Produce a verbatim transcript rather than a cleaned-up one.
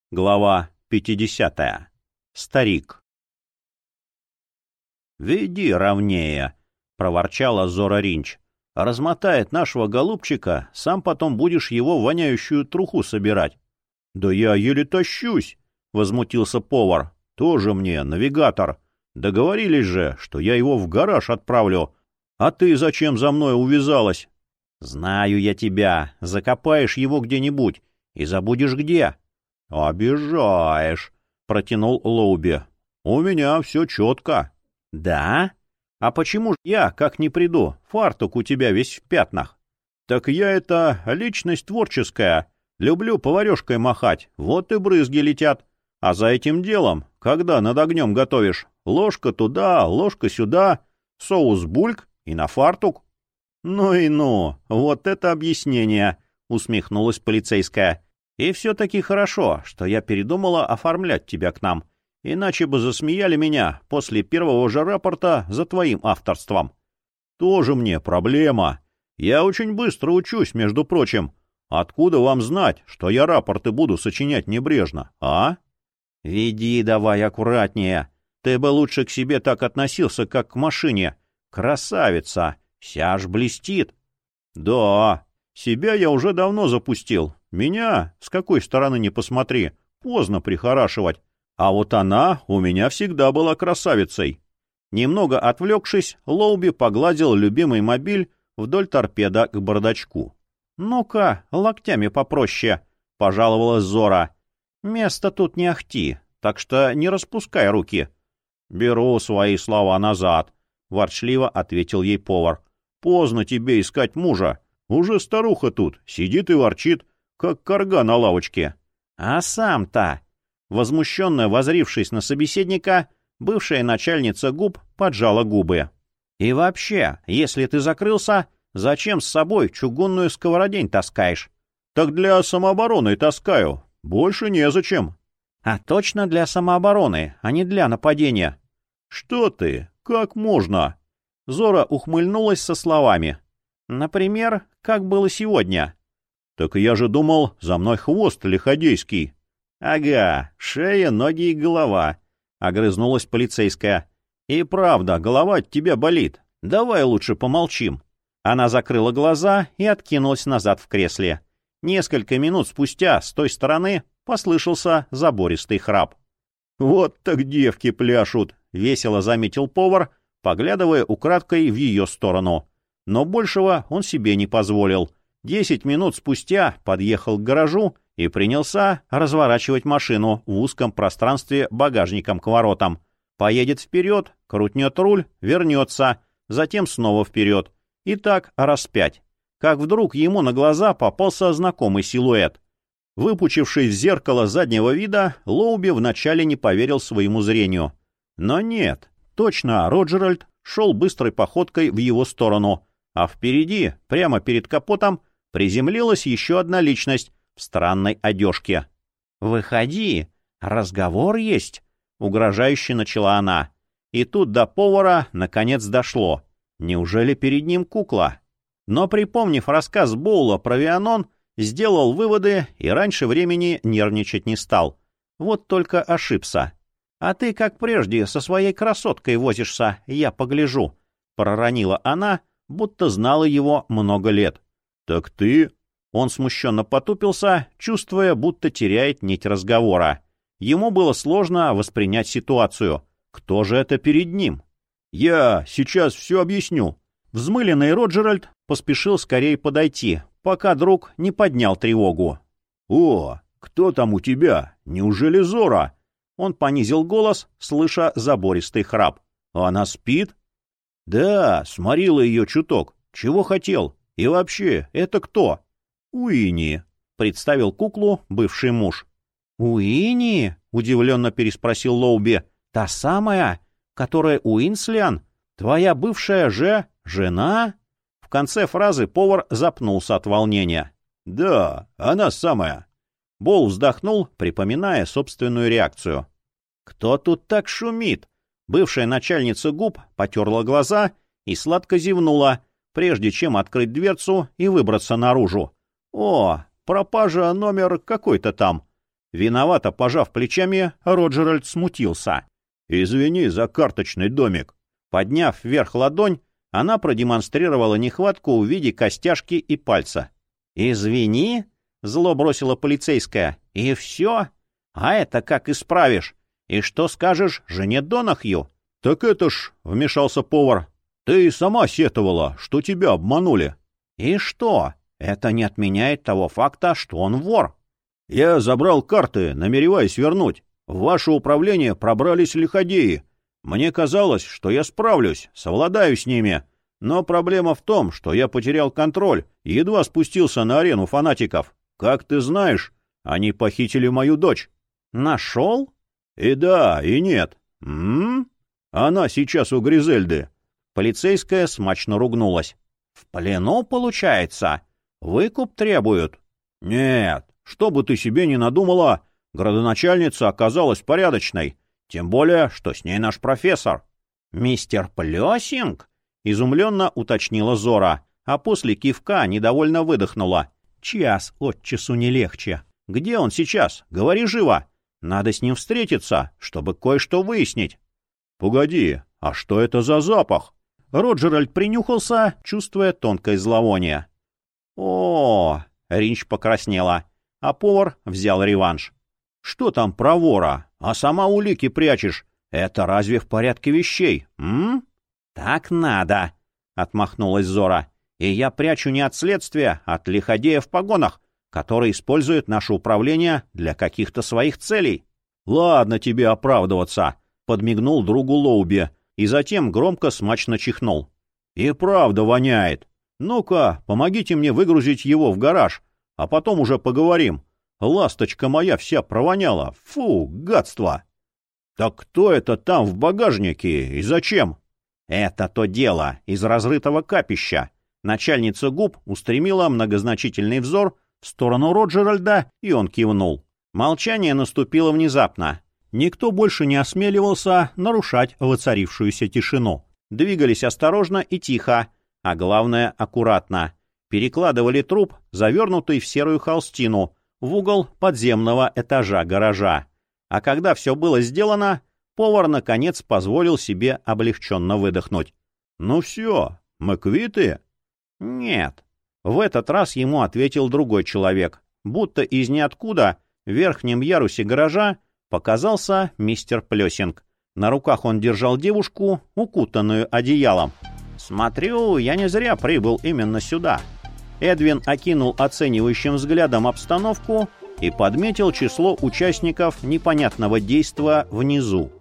Глава пятидесятая. Старик. «Веди ровнее», — проворчала Зора Ринч. «Размотает нашего голубчика, сам потом будешь его воняющую труху собирать». «Да я еле тащусь», — возмутился повар. «Тоже мне навигатор. Договорились же, что я его в гараж отправлю. А ты зачем за мной увязалась?» «Знаю я тебя. Закопаешь его где-нибудь и забудешь где». «Обижаешь», — протянул Лоуби. «У меня все четко». «Да? А почему ж я, как не приду, фартук у тебя весь в пятнах?» «Так я это личность творческая. Люблю поварешкой махать, вот и брызги летят. А за этим делом, когда над огнем готовишь, ложка туда, ложка сюда, соус бульк и на фартук». «Ну и ну, вот это объяснение», — усмехнулась полицейская. «И все-таки хорошо, что я передумала оформлять тебя к нам, иначе бы засмеяли меня после первого же рапорта за твоим авторством». «Тоже мне проблема. Я очень быстро учусь, между прочим. Откуда вам знать, что я рапорты буду сочинять небрежно, а?» «Веди давай аккуратнее. Ты бы лучше к себе так относился, как к машине. Красавица, вся аж блестит». «Да, себя я уже давно запустил. Меня, с какой стороны ни посмотри, поздно прихорашивать. А вот она у меня всегда была красавицей». Немного отвлекшись, Лоуби погладил любимый мобиль вдоль торпеда к бардачку. «Ну-ка, локтями попроще», — пожаловалась Зора. «Место тут не ахти, так что не распускай руки». «Беру свои слова назад», — ворчливо ответил ей повар. «Поздно тебе искать мужа. Уже старуха тут сидит и ворчит, как карга на лавочке». «А сам-то...» Возмущенно возрившись на собеседника, бывшая начальница губ поджала губы. «И вообще, если ты закрылся, зачем с собой чугунную сковородень таскаешь?» «Так для самообороны таскаю. Больше незачем». «А точно для самообороны, а не для нападения». «Что ты? Как можно?» Зора ухмыльнулась со словами. «Например, как было сегодня». «Так я же думал, за мной хвост лиходейский». «Ага, шея, ноги и голова», — огрызнулась полицейская. «И правда, голова от тебя болит. Давай лучше помолчим». Она закрыла глаза и откинулась назад в кресле. Несколько минут спустя с той стороны послышался забористый храп. «Вот так девки пляшут», — весело заметил повар, поглядывая украдкой в ее сторону. Но большего он себе не позволил. Десять минут спустя подъехал к гаражу и принялся разворачивать машину в узком пространстве багажником к воротам. Поедет вперед, крутнет руль, вернется, затем снова вперед. И так раз пять. Как вдруг ему на глаза попался знакомый силуэт. Выпучившись в зеркало заднего вида, Лоуби вначале не поверил своему зрению. Но нет, точно Роджеральд шел быстрой походкой в его сторону, а впереди, прямо перед капотом, приземлилась еще одна личность в странной одежке. «Выходи, разговор есть», — угрожающе начала она. И тут до повара наконец дошло. Неужели перед ним кукла? Но, припомнив рассказ Боула про Вианон, сделал выводы и раньше времени нервничать не стал. Вот только ошибся. «А ты, как прежде, со своей красоткой возишься, я погляжу», — проронила она, будто знала его много лет. «Так ты...» Он смущенно потупился, чувствуя, будто теряет нить разговора. Ему было сложно воспринять ситуацию. Кто же это перед ним? «Я сейчас все объясню». Взмыленный Роджеральд поспешил скорее подойти, пока друг не поднял тревогу. «О, кто там у тебя? Неужели Зора?» Он понизил голос, слыша забористый храп. «Она спит?» «Да, сморила ее чуток. Чего хотел? И вообще, это кто?» «Уинни», — представил куклу бывший муж. «Уинни?» — удивленно переспросил Лоуби. «Та самая, которая Уинслиан? Твоя бывшая же... жена?» В конце фразы повар запнулся от волнения. «Да, она самая». Бол вздохнул, припоминая собственную реакцию. «Кто тут так шумит?» Бывшая начальница губ потерла глаза и сладко зевнула, прежде чем открыть дверцу и выбраться наружу. «О, пропажа номер какой-то там». Виновато пожав плечами, Роджеральд смутился. «Извини за карточный домик». Подняв вверх ладонь, она продемонстрировала нехватку в виде костяшки и пальца. «Извини?» — зло бросила полицейская. «И все? А это как исправишь? И что скажешь жене Донахью?» «Так это ж», — вмешался повар, — «ты сама сетовала, что тебя обманули». «И что? Это не отменяет того факта, что он вор». «Я забрал карты, намереваясь вернуть. В ваше управление пробрались лиходеи. Мне казалось, что я справлюсь, совладаю с ними. Но проблема в том, что я потерял контроль и едва спустился на арену фанатиков. Как ты знаешь, они похитили мою дочь». «Нашел?» «И да, и нет». «М-м? Она сейчас у Гризельды». Полицейская смачно ругнулась. «В плену, получается? Выкуп требуют?» «Нет, что бы ты себе ни надумала, градоначальница оказалась порядочной. Тем более, что с ней наш профессор». «Мистер Плесинг?» — изумленно уточнила Зора, а после кивка недовольно выдохнула. «Час от часу не легче. Где он сейчас? Говори живо. Надо с ним встретиться, чтобы кое-что выяснить». «Погоди, а что это за запах?» Роджеральд принюхался, чувствуя тонкое зловоние. «О!» — Ринч покраснела, а повар взял реванш. «Что там про вора? А сама улики прячешь. Это разве в порядке вещей, м?» «Так надо!» — отмахнулась Зора. «И я прячу не от следствия, а от лиходея в погонах, который использует наше управление для каких-то своих целей». «Ладно тебе оправдываться», — подмигнул другу Лоуби, и затем громко смачно чихнул. «И правда воняет. Ну-ка, помогите мне выгрузить его в гараж, а потом уже поговорим. Ласточка моя вся провоняла. Фу, гадство!» «Так кто это там в багажнике и зачем?» «Это то дело из разрытого капища». Начальница губ устремила многозначительный взор в сторону Роджеральда, и он кивнул. Молчание наступило внезапно. Никто больше не осмеливался нарушать воцарившуюся тишину. Двигались осторожно и тихо, а главное — аккуратно. Перекладывали труп, завернутый в серую холстину, в угол подземного этажа гаража. А когда все было сделано, повар, наконец, позволил себе облегченно выдохнуть. «Ну все, мы квиты?» «Нет». В этот раз ему ответил другой человек. Будто из ниоткуда в верхнем ярусе гаража показался мистер Плесинг. На руках он держал девушку, укутанную одеялом. «Смотрю, я не зря прибыл именно сюда». Эдвин окинул оценивающим взглядом обстановку и подметил число участников непонятного действа внизу.